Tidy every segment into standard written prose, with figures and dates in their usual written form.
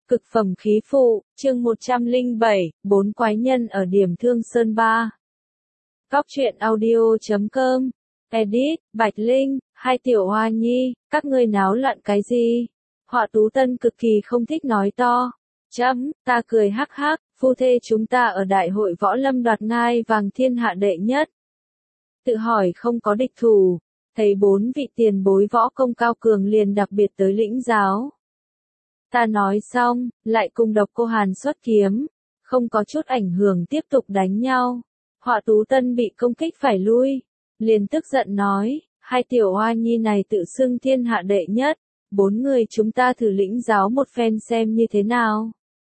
Cực phẩm khí phụ, chương 107, 4 quái nhân ở điểm Thương Sơn 3. Góc truyện audio.com. Edit, Bạch Linh, hai tiểu hoa nhi, các ngươi náo loạn cái gì? Họa Tú Tân cực kỳ không thích nói to. Ta cười hắc hắc, phu thê chúng ta ở đại hội võ lâm đoạt ngai vàng thiên hạ đệ nhất. Tự hỏi không có địch thủ, thấy 4 vị tiền bối võ công cao cường liền đặc biệt tới lĩnh giáo. Ta nói xong, lại cùng Độc Cô Hàn xuất kiếm, không có chút ảnh hưởng tiếp tục đánh nhau. Họa Tú Tân bị công kích phải lui, liền tức giận nói, hai tiểu hoa nhi này tự xưng thiên hạ đệ nhất, 4 người chúng ta thử lĩnh giáo một phen xem như thế nào.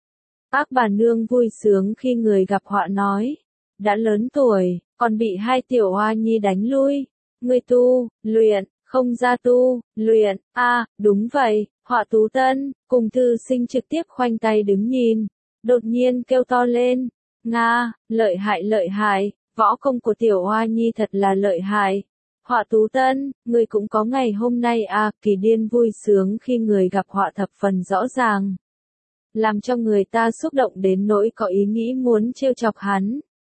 Ác bà nương vui sướng khi người gặp họa nói, đã lớn tuổi, còn bị hai tiểu hoa nhi đánh lui, ngươi tu, luyện, không ra tu, luyện, đúng vậy. Họa Tú Tân, cùng Thư Sinh trực tiếp khoanh tay đứng nhìn, đột nhiên kêu to lên, Nga, lợi hại, võ công của tiểu hoa nhi thật là lợi hại. Họa Tú Tân, người cũng có ngày hôm nay Kỳ Điên vui sướng khi người gặp họa thập phần rõ ràng. Làm cho người ta xúc động đến nỗi có ý nghĩ muốn trêu chọc hắn.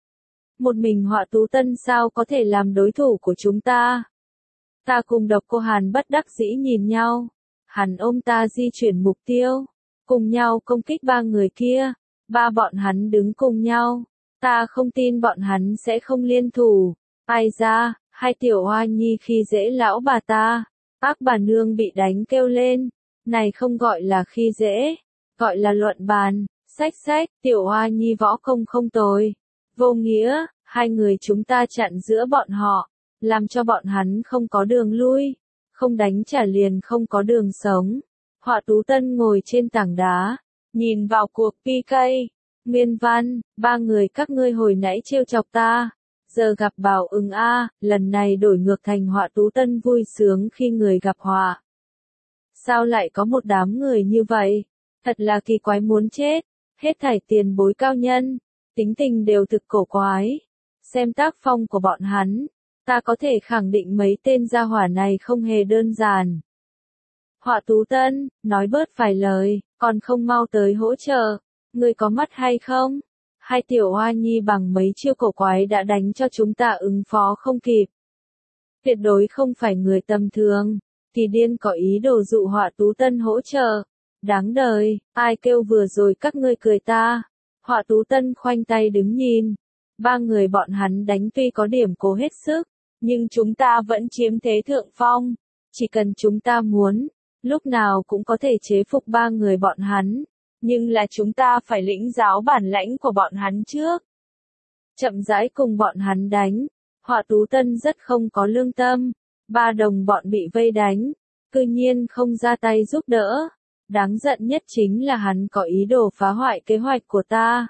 Một mình Họa Tú Tân sao có thể làm đối thủ của chúng ta? Ta cùng Độc Cô Hàn bất đắc dĩ nhìn nhau. Hắn ôm ta di chuyển mục tiêu, cùng nhau công kích 3 người kia, bọn hắn đứng cùng nhau, ta không tin bọn hắn sẽ không liên thủ. Ai ra, hai tiểu hoa nhi khi dễ lão bà ta, ác bà nương bị đánh kêu lên, này không gọi là khi dễ, gọi là luận bàn, sách, tiểu hoa nhi võ công không tồi, vô nghĩa, hai người chúng ta chặn giữa bọn họ, làm cho bọn hắn không có đường lui. Không đánh trả liền không có đường sống. Họa Tú Tân ngồi trên tảng đá, nhìn vào cuộc PK. Nguyên văn, 3 người các ngươi hồi nãy trêu chọc ta, giờ gặp bảo ứng lần này đổi ngược thành Họa Tú Tân vui sướng khi người gặp họa. Sao lại có một đám người như vậy? Thật là kỳ quái muốn chết. Hết thảy tiền bối cao nhân, tính tình đều thực cổ quái. Xem tác phong của bọn hắn. Ta có thể khẳng định mấy tên gia hỏa này không hề đơn giản. Họa Tú Tân, nói bớt vài lời, còn không mau tới hỗ trợ, người có mắt hay không? Hai tiểu hoa nhi bằng mấy chiêu cổ quái đã đánh cho chúng ta ứng phó không kịp. Tuyệt đối không phải người tầm thường, Kỳ Điên có ý đồ dụ Họa Tú Tân hỗ trợ. Đáng đời, ai kêu vừa rồi các ngươi cười ta. Họa Tú Tân khoanh tay đứng nhìn. 3 người bọn hắn đánh tuy có điểm cố hết sức. Nhưng chúng ta vẫn chiếm thế thượng phong, chỉ cần chúng ta muốn, lúc nào cũng có thể chế phục 3 người bọn hắn, nhưng là chúng ta phải lĩnh giáo bản lãnh của bọn hắn trước. Chậm rãi cùng bọn hắn đánh, Họa Tú Tân rất không có lương tâm, 3 đồng bọn bị vây đánh, cư nhiên không ra tay giúp đỡ, đáng giận nhất chính là hắn có ý đồ phá hoại kế hoạch của ta.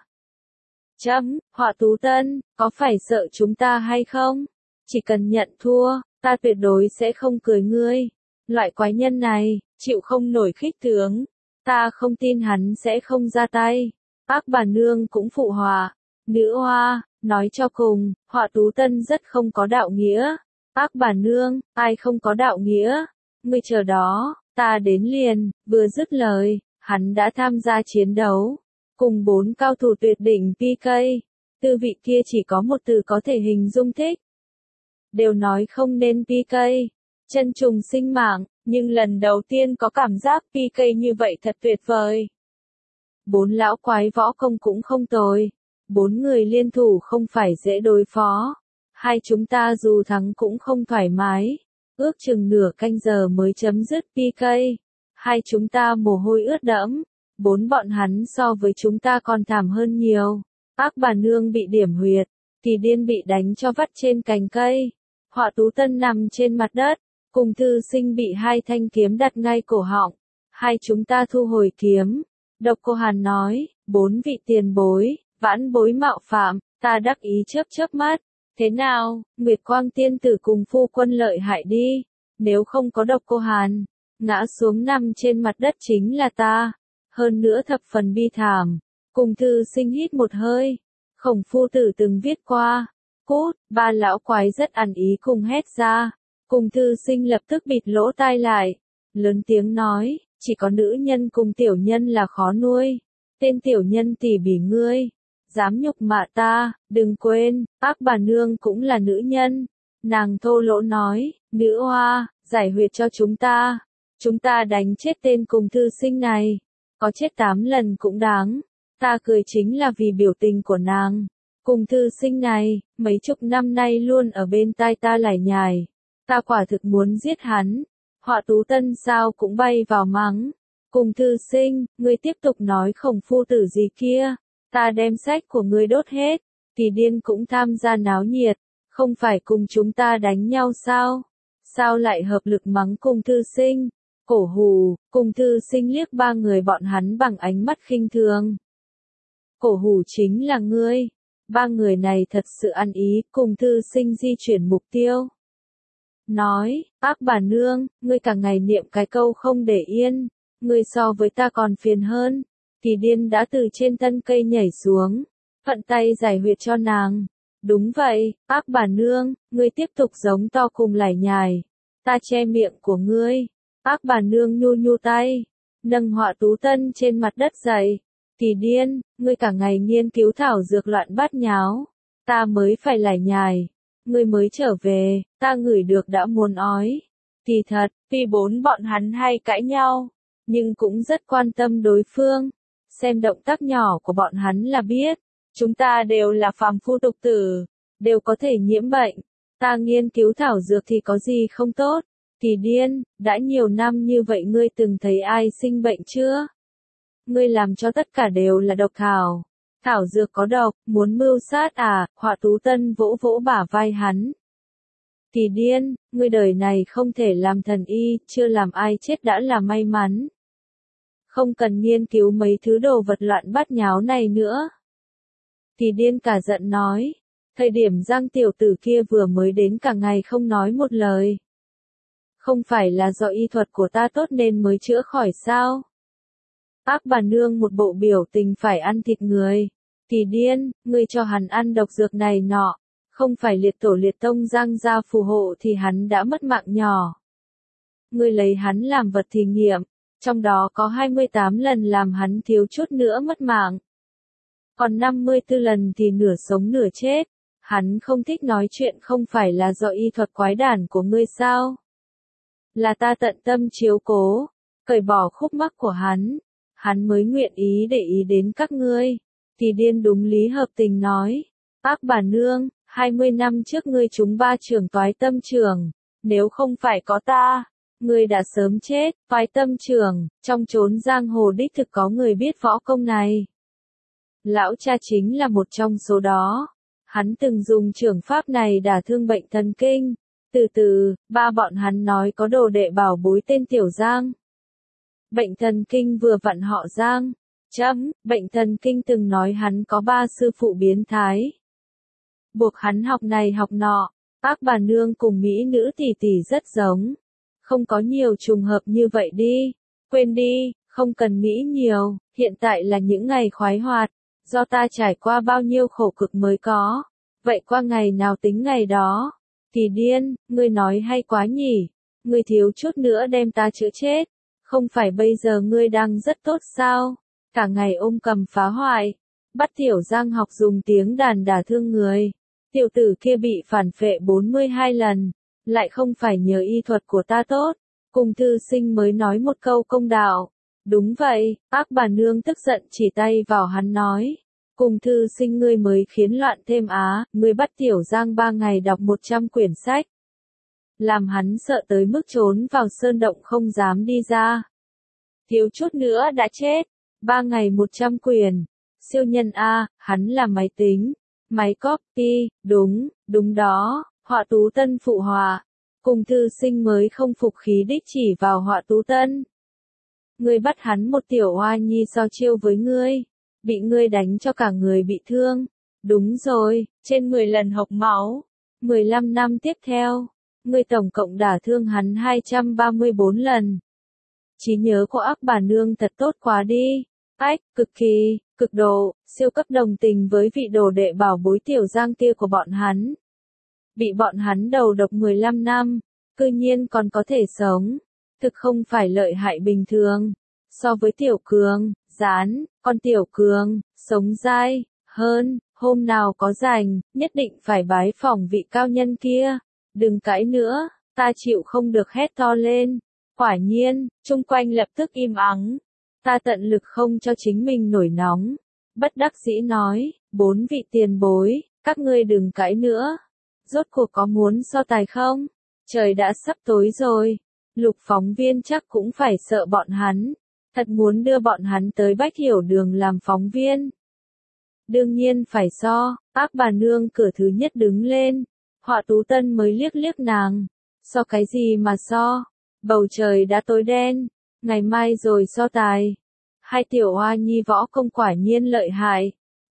Họa Tú Tân, có phải sợ chúng ta hay không? Chỉ cần nhận thua, ta tuyệt đối sẽ không cười ngươi. Loại quái nhân này, chịu không nổi khích tướng. Ta không tin hắn sẽ không ra tay. Ác bà nương cũng phụ họa. Nữ hoa, nói cho cùng, Họa Tú Tân rất không có đạo nghĩa. Ác bà nương, ai không có đạo nghĩa? Ngươi chờ đó, ta đến liền, vừa dứt lời, hắn đã tham gia chiến đấu. Cùng 4 cao thủ tuyệt đỉnh PK. Tư vị kia chỉ có một từ có thể hình dung thích. Đều nói không nên PK, chân trùng sinh mạng, nhưng lần đầu tiên có cảm giác PK như vậy thật tuyệt vời. 4 lão quái võ công cũng không tồi, 4 người liên thủ không phải dễ đối phó, hai chúng ta dù thắng cũng không thoải mái, ước chừng nửa canh giờ mới chấm dứt PK, hai chúng ta mồ hôi ướt đẫm, 4 bọn hắn so với chúng ta còn thảm hơn nhiều, ác bà nương bị điểm huyệt, Kỳ Điên bị đánh cho vắt trên cành cây. Họa Tú Tân nằm trên mặt đất, cùng Thư Sinh bị 2 thanh kiếm đặt ngay cổ họng. Hai chúng ta thu hồi kiếm. Độc Cô Hàn nói, 4 vị tiền bối, vãn bối mạo phạm, ta đắc ý chớp mắt. Thế nào, Nguyệt Quang tiên tử cùng phu quân lợi hại đi. Nếu không có Độc Cô Hàn, ngã xuống nằm trên mặt đất chính là ta. Hơn nữa thập phần bi thảm. Cùng Thư Sinh hít một hơi. Khổng phu tử từng viết qua. Cút, 3 lão quái rất ăn ý cùng hét ra. Cùng Thư Sinh lập tức bịt lỗ tai lại. Lớn tiếng nói, chỉ có nữ nhân cùng tiểu nhân là khó nuôi. Tên tiểu nhân tỉ bỉ ngươi, dám nhục mạ ta, đừng quên, ác bà nương cũng là nữ nhân. Nàng thô lỗ nói, nữ hoa, giải huyệt cho chúng ta đánh chết tên cùng thư sinh này, có chết 8 lần cũng đáng. Ta cười chính là vì biểu tình của nàng. Cùng thư sinh này, mấy chục năm nay luôn ở bên tai ta lải nhải. Ta quả thực muốn giết hắn. Họa Tú Tân sao cũng bay vào mắng. Cùng thư sinh, ngươi tiếp tục nói khổng phu tử gì kia. Ta đem sách của ngươi đốt hết. Kỳ Điên cũng tham gia náo nhiệt. Không phải cùng chúng ta đánh nhau sao? Sao lại hợp lực mắng cùng thư sinh? Cổ hù, cùng thư sinh liếc ba người bọn hắn bằng ánh mắt khinh thường. Cổ hù chính là ngươi. Ba người này thật sự ăn ý, cùng thư sinh di chuyển mục tiêu. Nói, ác bà nương, ngươi cả ngày niệm cái câu không để yên, ngươi so với ta còn phiền hơn. Kỳ Điên đã từ trên thân cây nhảy xuống, thuận tay giải huyệt cho nàng. Đúng vậy, ác bà nương, ngươi tiếp tục giống to cùng lải nhải. Ta che miệng của ngươi. Ác bà nương nhu nhu tay, nâng Họa Tú Tân trên mặt đất dậy. Kỳ Điên, ngươi cả ngày nghiên cứu thảo dược loạn bát nháo. Ta mới phải lải nhải. Ngươi mới trở về, ta ngửi được đã muốn ói. Kỳ thật, tuy bốn bọn hắn hay cãi nhau, nhưng cũng rất quan tâm đối phương. Xem động tác nhỏ của bọn hắn là biết, chúng ta đều là phàm phu tục tử, đều có thể nhiễm bệnh. Ta nghiên cứu thảo dược thì có gì không tốt. Kỳ Điên, đã nhiều năm như vậy ngươi từng thấy ai sinh bệnh chưa? Ngươi làm cho tất cả đều là độc thảo. Thảo dược có độc, muốn mưu sát à? Họa Tú Tân vỗ vỗ bả vai hắn. Kỳ Điên, ngươi đời này không thể làm thần y, chưa làm ai chết đã là may mắn. Không cần nghiên cứu mấy thứ đồ vật loạn bát nháo này nữa. Kỳ Điên cả giận nói. Thời điểm Giang tiểu tử kia vừa mới đến cả ngày không nói một lời. Không phải là do y thuật của ta tốt nên mới chữa khỏi sao? Ác bà nương một bộ biểu tình phải ăn thịt người. Kỳ Điên, ngươi cho hắn ăn độc dược này nọ. Không phải liệt tổ liệt tông Giang gia phù hộ thì hắn đã mất mạng nhỏ. Ngươi lấy hắn làm vật thí nghiệm. Trong đó có 28 lần làm hắn thiếu chút nữa mất mạng. Còn 54 lần thì nửa sống nửa chết. Hắn không thích nói chuyện không phải là do y thuật quái đản của ngươi sao? Là ta tận tâm chiếu cố, cởi bỏ khúc mắc của hắn mới nguyện ý để ý đến các ngươi. Kỳ Điên đúng lý hợp tình nói, ác bà nương, 20 năm trước ngươi trúng 3 trường toái tâm trường, nếu không phải có ta, ngươi đã sớm chết. Toái tâm trường, trong chốn giang hồ đích thực có người biết võ công này. Lão cha chính là một trong số đó. Hắn từng dùng trường pháp này đả thương bệnh thần kinh. Từ từ, ba bọn hắn nói có đồ đệ bảo bối tên Tiểu Giang. Bệnh thần kinh vừa vặn họ Giang. Bệnh thần kinh từng nói hắn có 3 sư phụ biến thái. Buộc hắn học này học nọ. Ác bà nương cùng mỹ nữ tỷ tỷ rất giống. Không có nhiều trùng hợp như vậy đi. Quên đi, không cần mỹ nhiều, hiện tại là những ngày khoái hoạt. Do ta trải qua bao nhiêu khổ cực mới có. Vậy qua ngày nào tính ngày đó. Kỳ Điên, ngươi nói hay quá nhỉ. Ngươi thiếu chút nữa đem ta chữa chết. Không phải bây giờ ngươi đang rất tốt sao? Cả ngày ôm cầm phá hoại. Bắt Tiểu Giang học dùng tiếng đàn đả thương người. Tiểu tử kia bị phản phệ 42 lần. Lại không phải nhờ y thuật của ta tốt. Cùng thư sinh mới nói một câu công đạo. Đúng vậy, ác bà nương tức giận chỉ tay vào hắn nói. Cùng thư sinh ngươi mới khiến loạn thêm á, ngươi bắt Tiểu Giang 3 ngày đọc 100 quyển sách. Làm hắn sợ tới mức trốn vào sơn động không dám đi ra. Thiếu chút nữa đã chết, 3 ngày 100 quyển. Siêu nhân A, hắn là máy tính, máy copy, đúng đó, Họa Tú Tân phụ họa. Cùng thư sinh mới không phục khí đích chỉ vào Họa Tú Tân. Ngươi bắt hắn một tiểu oa nhi so chiêu với ngươi. Bị ngươi đánh cho cả người bị thương. Đúng rồi, trên 10 lần hộc máu. 15 năm tiếp theo, ngươi tổng cộng đả thương hắn 234 lần. Trí nhớ của ác bà nương thật tốt quá đi. Ách, cực kỳ, cực độ, siêu cấp đồng tình với vị đồ đệ bảo bối Tiểu Giang kia của bọn hắn. Bị bọn hắn đầu độc 15 năm, cư nhiên còn có thể sống. thực không phải lợi hại bình thường. So với Tiểu Cường, Gián, con Tiểu Cường, sống dai hơn, hôm nào có rảnh, nhất định phải bái phỏng vị cao nhân kia. Đừng cãi nữa, ta chịu không được hét to lên. Quả nhiên, chung quanh lập tức im ắng. Ta tận lực không cho chính mình nổi nóng. Bất đắc dĩ nói, 4 vị tiền bối, các ngươi đừng cãi nữa. Rốt cuộc có muốn so tài không? Trời đã sắp tối rồi. Lục phóng viên chắc cũng phải sợ bọn hắn. Thật muốn đưa bọn hắn tới Bách Hiểu Đường làm phóng viên. Đương nhiên phải so, Ác bà nương cửa thứ nhất đứng lên. Họa Tú Tân mới liếc liếc nàng. So cái gì mà so? Bầu trời đã tối đen. Ngày mai rồi so tài. Hai tiểu hoa nhi võ công quả nhiên lợi hại.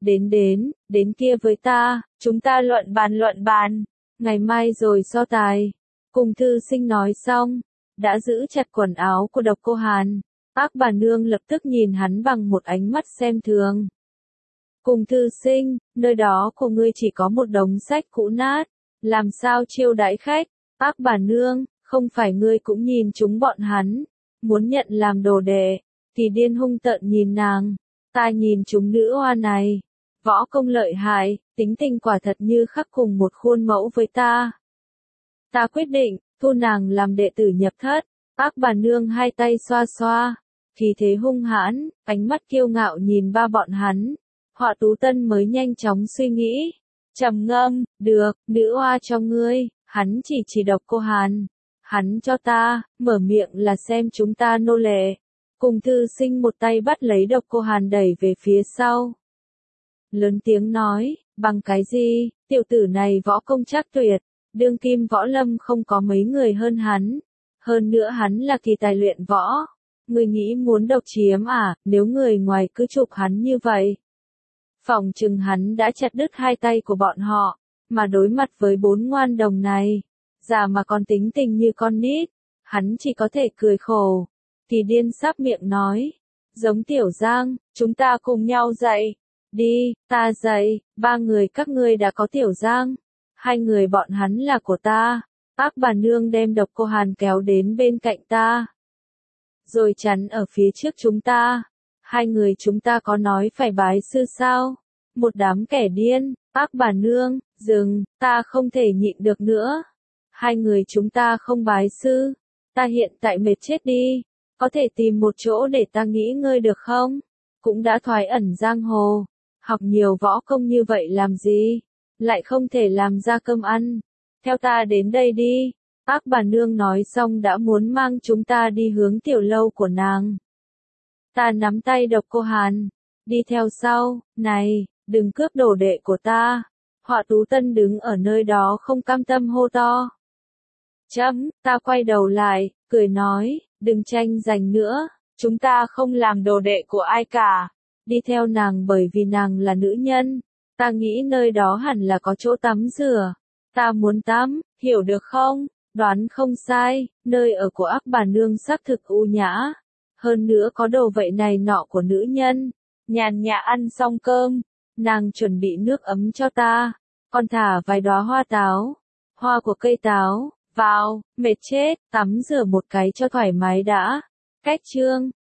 Đến kia với ta, chúng ta luận bàn. Ngày mai rồi so tài. Cùng thư sinh nói xong, đã giữ chặt quần áo của Độc Cô Hàn. Ác bà nương lập tức nhìn hắn bằng một ánh mắt xem thường. Cùng thư sinh, nơi đó của ngươi chỉ có một đống sách cũ nát, làm sao chiêu đãi khách? Ác bà nương, không phải ngươi cũng nhìn chúng bọn hắn, muốn nhận làm đồ đệ. Kỳ Điên hung tợn nhìn nàng, ta nhìn chúng nữ hoa này, võ công lợi hại, tính tình quả thật như khắc cùng một khuôn mẫu với ta. Ta quyết định, thu nàng làm đệ tử nhập thất. Ác bà nương hai tay xoa xoa, khí thế hung hãn, ánh mắt kiêu ngạo nhìn ba bọn hắn. Họa Tú Tân mới nhanh chóng suy nghĩ, trầm ngâm, được, nữ oa cho ngươi, hắn chỉ Độc Cô Hàn. Hắn cho ta, mở miệng là xem chúng ta nô lệ. Cùng thư sinh một tay bắt lấy Độc Cô Hàn đẩy về phía sau. Lớn tiếng nói, bằng cái gì, tiểu tử này võ công chắc tuyệt, đương kim võ lâm không có mấy người hơn hắn. Hơn nữa hắn là kỳ tài luyện võ. Người nghĩ muốn độc chiếm à, nếu người ngoài cứ chụp hắn như vậy. Phỏng chừng hắn đã chặt đứt hai tay của bọn họ, mà đối mặt với 4 ngoan đồng này, già mà còn tính tình như con nít, hắn chỉ có thể cười khổ. Kỳ Điên sắp miệng nói, giống Tiểu Giang, chúng ta cùng nhau dạy, đi, ta dạy, 3 người các ngươi đã có Tiểu Giang, 2 người bọn hắn là của ta. Ác bà nương đem Độc Cô Hàn kéo đến bên cạnh ta, rồi chắn ở phía trước chúng ta. 2 người chúng ta có nói phải bái sư sao? Một đám kẻ điên. Ác bà nương, dừng, ta không thể nhịn được nữa. 2 người chúng ta không bái sư. Ta hiện tại mệt chết đi. Có thể tìm một chỗ để ta nghỉ ngơi được không? Cũng đã thoái ẩn giang hồ. Học nhiều võ công như vậy làm gì? Lại không thể làm ra cơm ăn. Theo ta đến đây đi. Ác bà nương nói xong đã muốn mang chúng ta đi hướng tiểu lâu của nàng. Ta nắm tay Độc Cô Hàn, đi theo sau, này, đừng cướp đồ đệ của ta. Họa Tú Tân đứng ở nơi đó không cam tâm hô to. Ta quay đầu lại, cười nói, đừng tranh giành nữa, chúng ta không làm đồ đệ của ai cả. Đi theo nàng bởi vì nàng là nữ nhân, ta nghĩ nơi đó hẳn là có chỗ tắm rửa. Ta muốn tắm, hiểu được không? Đoán không sai, nơi ở của Ác bà nương xác thực u nhã. Hơn nữa có đồ vậy này nọ của nữ nhân. Nhàn nhã ăn xong cơm, nàng chuẩn bị nước ấm cho ta, còn thả vài đóa hoa táo, hoa của cây táo, vào, mệt chết, tắm rửa một cái cho thoải mái đã. Cách chương